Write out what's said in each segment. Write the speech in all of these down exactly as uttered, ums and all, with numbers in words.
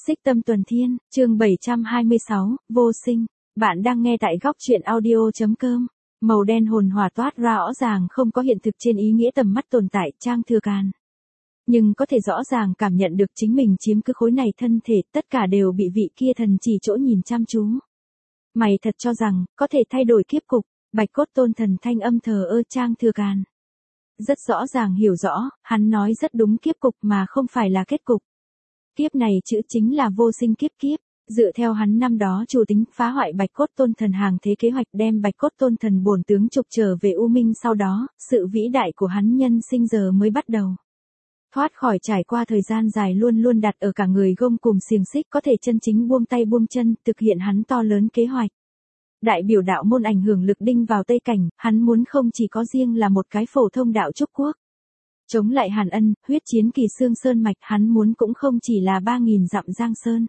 Xích Tâm Tuần Thiên, chương bảy trăm hai mươi sáu, Vô Sinh. Bạn đang nghe tại góc truyện audio chấm com. Màu đen hồn hỏa toát ra rõ ràng không có hiện thực trên ý nghĩa tầm mắt tồn tại Trang Thừa Càn. Nhưng có thể rõ ràng cảm nhận được chính mình chiếm cứ khối này thân thể, tất cả đều bị vị kia thần chỉ chỗ nhìn chăm chú. Mày thật cho rằng, có thể thay đổi kiếp cục, Bạch Cốt Tôn Thần thanh âm thờ ơ Trang Thừa Càn. Rất rõ ràng hiểu rõ, hắn nói rất đúng, kiếp cục mà không phải là kết cục. Kiếp này chữ chính là vô sinh kiếp kiếp, dựa theo hắn năm đó chủ tính phá hoại Bạch Cốt Tôn Thần hàng thế kế hoạch đem Bạch Cốt Tôn Thần bổn tướng trục trở về U Minh, sau đó, sự vĩ đại của hắn nhân sinh giờ mới bắt đầu. Thoát khỏi trải qua thời gian dài luôn luôn đặt ở cả người gông cùm xiềng xích, có thể chân chính buông tay buông chân, thực hiện hắn to lớn kế hoạch. Đại biểu đạo môn ảnh hưởng lực đinh vào Tây Cảnh, hắn muốn không chỉ có riêng là một cái phổ thông đạo trúc quốc. Chống lại Hàn Ân, huyết chiến Kỳ Xương Sơn mạch, hắn muốn cũng không chỉ là ba nghìn dặm Giang Sơn.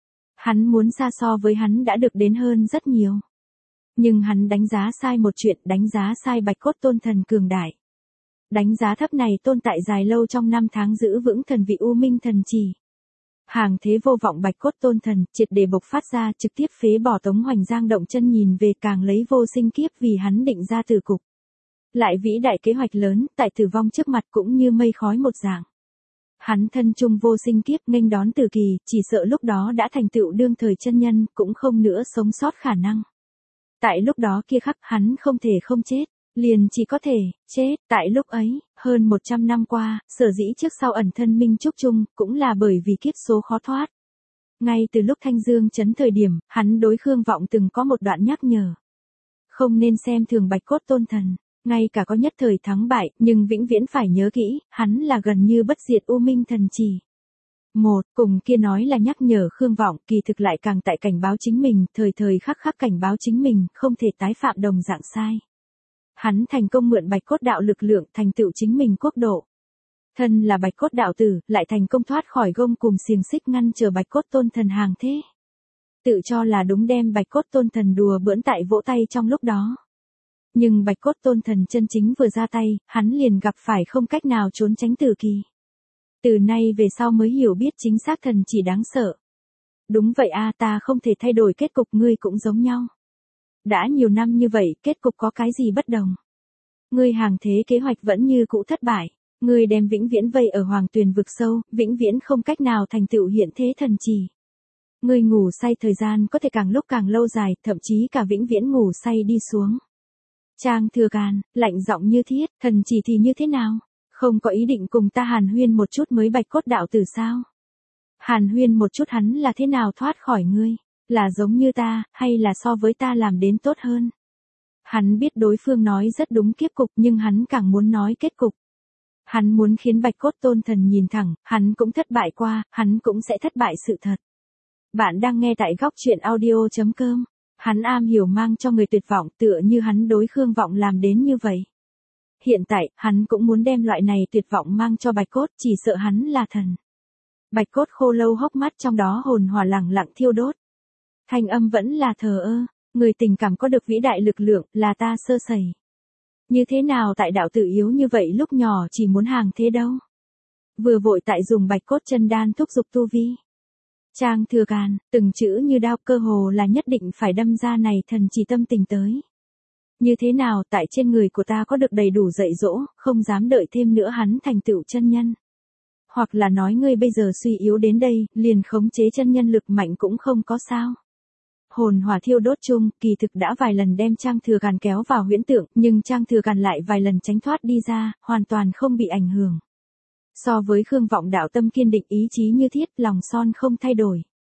Hắn muốn xa so với hắn đã được đến hơn rất nhiều. Nhưng hắn đánh giá sai một chuyện, đánh giá sai Bạch Cốt Tôn Thần cường đại. Đánh giá thấp này tồn tại dài lâu trong năm tháng giữ vững thần vị U Minh thần trì. Hàng thế vô vọng Bạch Cốt Tôn Thần, triệt để bộc phát ra, trực tiếp phế bỏ Tống Hoành Giang động chân nhìn về, càng lấy vô sinh kiếp vì hắn định ra tử cục. Lại vĩ đại kế hoạch lớn, tại tử vong trước mặt cũng như mây khói một dạng. Hắn thân chung vô sinh kiếp nghênh đón tử kỳ, chỉ sợ lúc đó đã thành tựu đương thời chân nhân, cũng không nữa sống sót khả năng. Tại lúc đó kia khắc, hắn không thể không chết, liền chỉ có thể chết. Tại lúc ấy, hơn một trăm năm qua, sở dĩ trước sau ẩn thân Minh Trúc chung, cũng là bởi vì kiếp số khó thoát. Ngay từ lúc Thanh Dương chấn thời điểm, hắn đối Khương Vọng từng có một đoạn nhắc nhở. Không nên xem thường Bạch Cốt Tôn Thần. Ngay cả có nhất thời thắng bại, nhưng vĩnh viễn phải nhớ kỹ, hắn là gần như bất diệt U Minh thần trì. Một, cùng kia nói là nhắc nhở Khương Vọng, kỳ thực lại càng tại cảnh báo chính mình, thời thời khắc khắc cảnh báo chính mình, không thể tái phạm đồng dạng sai. Hắn thành công mượn Bạch Cốt đạo lực lượng, thành tựu chính mình quốc độ. Thân là Bạch Cốt đạo tử, lại thành công thoát khỏi gông cùm xiềng xích ngăn trở Bạch Cốt Tôn Thần hàng thế. Tự cho là đúng đem Bạch Cốt Tôn Thần đùa bỡn tại vỗ tay trong lúc đó. Nhưng Bạch Cốt Tôn Thần chân chính vừa ra tay, hắn liền gặp phải không cách nào trốn tránh tử kỳ. Từ nay về sau mới hiểu biết chính xác thần chỉ đáng sợ. Đúng vậy a, ta không thể thay đổi kết cục, ngươi cũng giống nhau. Đã nhiều năm như vậy, kết cục có cái gì bất đồng? Ngươi hàng thế kế hoạch vẫn như cũ thất bại, ngươi đem vĩnh viễn vây ở Hoàng Tuyền vực sâu, vĩnh viễn không cách nào thành tựu hiện thế thần chỉ. Ngươi ngủ say thời gian có thể càng lúc càng lâu dài, thậm chí cả vĩnh viễn ngủ say đi xuống. Trang Thừa Càn, lạnh giọng như thiết, thần chỉ thì như thế nào? Không có ý định cùng ta hàn huyên một chút mới Bạch Cốt đạo tử sao? Hàn huyên một chút hắn là thế nào thoát khỏi ngươi? Là giống như ta, hay là so với ta làm đến tốt hơn? Hắn biết đối phương nói rất đúng kiếp cục, nhưng hắn càng muốn nói kết cục. Hắn muốn khiến Bạch Cốt Tôn Thần nhìn thẳng, hắn cũng thất bại qua, hắn cũng sẽ thất bại sự thật. Bạn đang nghe tại góc truyện audio chấm com. Hắn am hiểu mang cho người tuyệt vọng, tựa như hắn đối Khương Vọng làm đến như vậy. Hiện tại, hắn cũng muốn đem loại này tuyệt vọng mang cho Bạch Cốt, chỉ sợ hắn là thần. Bạch Cốt khô lâu hốc mắt trong đó hồn hỏa lẳng lặng thiêu đốt. Thanh âm vẫn là thờ ơ, người tình cảm có được vĩ đại lực lượng, là ta sơ sẩy. Như thế nào tại đạo tử yếu như vậy lúc nhỏ chỉ muốn hàng thế đâu. Vừa vội tại dùng Bạch Cốt chân đan thúc giục tu vi. Trang Thừa Càn, từng chữ như đao, cơ hồ là nhất định phải đâm ra này thần chỉ tâm tình tới. Như thế nào tại trên người của ta có được đầy đủ dạy dỗ, không dám đợi thêm nữa hắn thành tựu chân nhân. Hoặc là nói ngươi bây giờ suy yếu đến đây, liền khống chế chân nhân lực mạnh cũng không có sao. Hồn hỏa thiêu đốt chung, kỳ thực đã vài lần đem Trang Thừa Càn kéo vào huyễn tượng, nhưng Trang Thừa Càn lại vài lần tránh thoát đi ra, hoàn toàn không bị ảnh hưởng. So với Khương Vọng đạo tâm kiên định, ý chí như thiết, lòng son không thay đổi.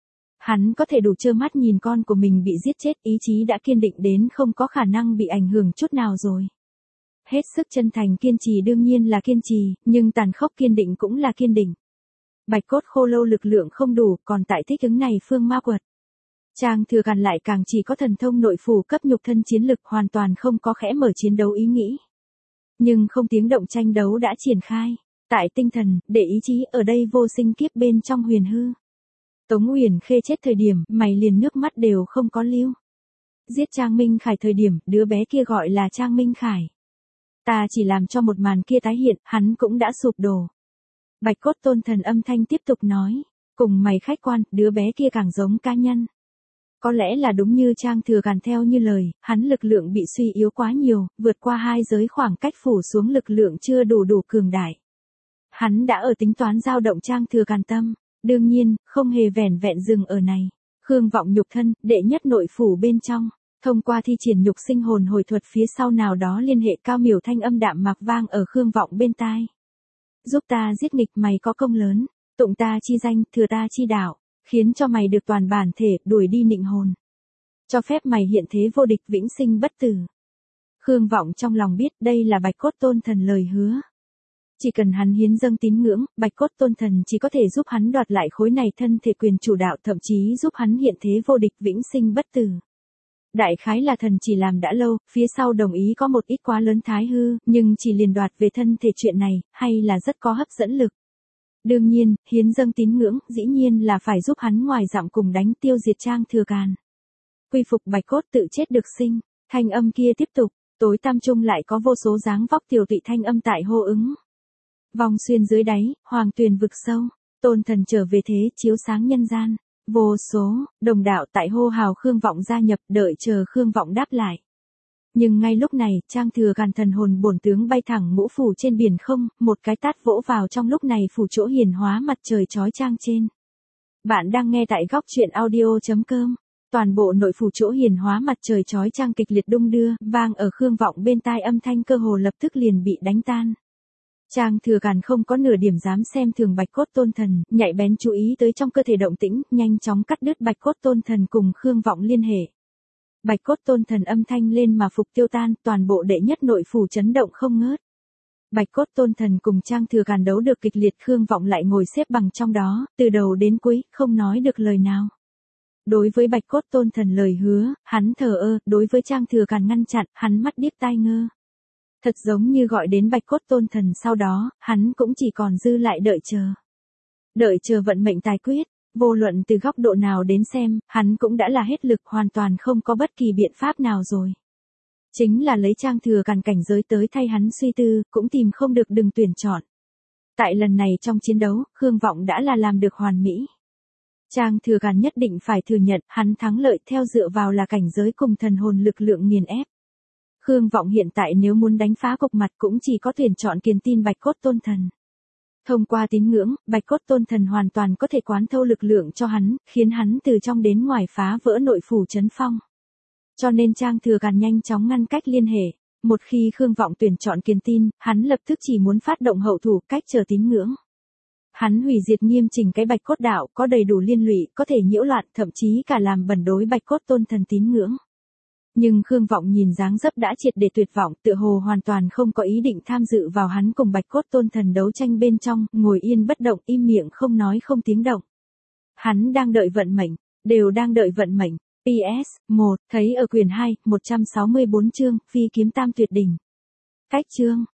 Hắn có thể đủ trơ mắt nhìn con của mình bị giết chết, ý chí đã kiên định đến không có khả năng bị ảnh hưởng chút nào rồi. Hết sức chân thành kiên trì đương nhiên là kiên trì, nhưng tàn khốc kiên định cũng là kiên định. Bạch Cốt khô lâu lực lượng không đủ, còn tại thích ứng này phương ma quật. Trang Thừa Càn lại càng chỉ có thần thông nội phủ cấp nhục thân chiến lực, hoàn toàn không có khẽ mở chiến đấu ý nghĩ. Nhưng không tiếng động tranh đấu đã triển khai. Tại tinh thần, để ý chí ở đây vô sinh kiếp bên trong huyền hư. Tống Uyển Khê chết thời điểm, mày liền nước mắt đều không có lưu. Giết Trang Minh Khải thời điểm, đứa bé kia gọi là Trang Minh Khải. Ta chỉ làm cho một màn kia tái hiện, hắn cũng đã sụp đổ. Bạch Cốt Tôn Thần âm thanh tiếp tục nói. Cùng mày khách quan, đứa bé kia càng giống cá nhân. Có lẽ là đúng như Trang Thừa Càn theo như lời, hắn lực lượng bị suy yếu quá nhiều, vượt qua hai giới khoảng cách phủ xuống lực lượng chưa đủ đủ cường đại. Hắn đã ở tính toán dao động Trang Thừa Càn tâm, đương nhiên, không hề vẻn vẹn dừng ở này. Khương Vọng nhục thân, đệ nhất nội phủ bên trong, thông qua thi triển nhục sinh hồn hồi thuật phía sau nào đó liên hệ cao miểu thanh âm đạm mạc vang ở Khương Vọng bên tai. Giúp ta giết nghịch mày có công lớn, tụng ta chi danh, thừa ta chi đạo, khiến cho mày được toàn bản thể, đuổi đi nịnh hồn. Cho phép mày hiện thế vô địch vĩnh sinh bất tử. Khương Vọng trong lòng biết đây là Bạch Cốt Tôn Thần lời hứa. Chỉ cần hắn hiến dâng tín ngưỡng, Bạch Cốt Tôn Thần chỉ có thể giúp hắn đoạt lại khối này thân thể quyền chủ đạo, thậm chí giúp hắn hiện thế vô địch vĩnh sinh bất tử. Đại khái là thần chỉ làm đã lâu, phía sau đồng ý có một ít quá lớn thái hư, nhưng chỉ liền đoạt về thân thể chuyện này, hay là rất có hấp dẫn lực. Đương nhiên, hiến dâng tín ngưỡng, dĩ nhiên là phải giúp hắn ngoài dặm cùng đánh tiêu diệt Trang Thừa Càn. Quy phục Bạch Cốt tự chết được sinh, thanh âm kia tiếp tục, tối tăm trung lại có vô số dáng vóc tiểu tụy thanh âm tại hô ứng. Vòng xuyên dưới đáy, hoàng tuyền vực sâu, Tôn Thần trở về thế chiếu sáng nhân gian. Vô số, đồng đạo tại hô hào Khương Vọng gia nhập, đợi chờ Khương Vọng đáp lại. Nhưng ngay lúc này, Trang Thừa Càn thần hồn bổn tướng bay thẳng ngũ phủ trên biển không, một cái tát vỗ vào trong lúc này phủ chỗ hiền hóa mặt trời chói chang trên. Bạn đang nghe tại góc truyện audio chấm com. Toàn bộ nội phủ chỗ hiền hóa mặt trời chói chang kịch liệt đung đưa, vang ở Khương Vọng bên tai âm thanh cơ hồ lập tức liền bị đánh tan. Trang Thừa Càn không có nửa điểm dám xem thường Bạch Cốt Tôn Thần, nhạy bén chú ý tới trong cơ thể động tĩnh, nhanh chóng cắt đứt Bạch Cốt Tôn Thần cùng Khương Vọng liên hệ. Bạch Cốt Tôn Thần âm thanh lên mà phục tiêu tan, toàn bộ đệ nhất nội phủ chấn động không ngớt. Bạch Cốt Tôn Thần cùng Trang Thừa Càn đấu được kịch liệt, Khương Vọng lại ngồi xếp bằng trong đó, từ đầu đến cuối, không nói được lời nào. Đối với Bạch Cốt Tôn Thần lời hứa, hắn thờ ơ, đối với Trang Thừa Càn ngăn chặn, hắn mắt điếc tai ngơ. Thật giống như gọi đến Bạch Cốt Tôn Thần sau đó, hắn cũng chỉ còn dư lại đợi chờ. Đợi chờ vận mệnh tài quyết, vô luận từ góc độ nào đến xem, hắn cũng đã là hết lực, hoàn toàn không có bất kỳ biện pháp nào rồi. Chính là lấy Trang Thừa Càn cảnh giới tới thay hắn suy tư, cũng tìm không được đừng tuyển chọn. Tại lần này trong chiến đấu, Khương Vọng đã là làm được hoàn mỹ. Trang Thừa Càn nhất định phải thừa nhận, hắn thắng lợi theo dựa vào là cảnh giới cùng thần hồn lực lượng nghiền ép. Khương Vọng hiện tại nếu muốn đánh phá cục mặt cũng chỉ có tuyển chọn kiền tin Bạch Cốt Tôn Thần. Thông qua tín ngưỡng, Bạch Cốt Tôn Thần hoàn toàn có thể quán thâu lực lượng cho hắn, khiến hắn từ trong đến ngoài phá vỡ nội phủ chấn phong. Cho nên Trang Thừa Càn nhanh chóng ngăn cách liên hệ. Một khi Khương Vọng tuyển chọn kiền tin, hắn lập tức chỉ muốn phát động hậu thủ, cách chờ tín ngưỡng. Hắn hủy diệt nghiêm chỉnh cái Bạch Cốt đạo, có đầy đủ liên lụy, có thể nhiễu loạn, thậm chí cả làm bẩn đối Bạch Cốt Tôn Thần tín ngưỡng. Nhưng Khương Vọng nhìn dáng dấp đã triệt để tuyệt vọng, tựa hồ hoàn toàn không có ý định tham dự vào hắn cùng Bạch Cốt Tôn Thần đấu tranh bên trong, ngồi yên bất động, im miệng không nói không tiếng động. Hắn đang đợi vận mệnh, đều đang đợi vận mệnh. pê ét, một, thấy ở quyển hai, một trăm sáu mươi bốn chương, Phi Kiếm Tam Tuyệt Đỉnh. Cách chương,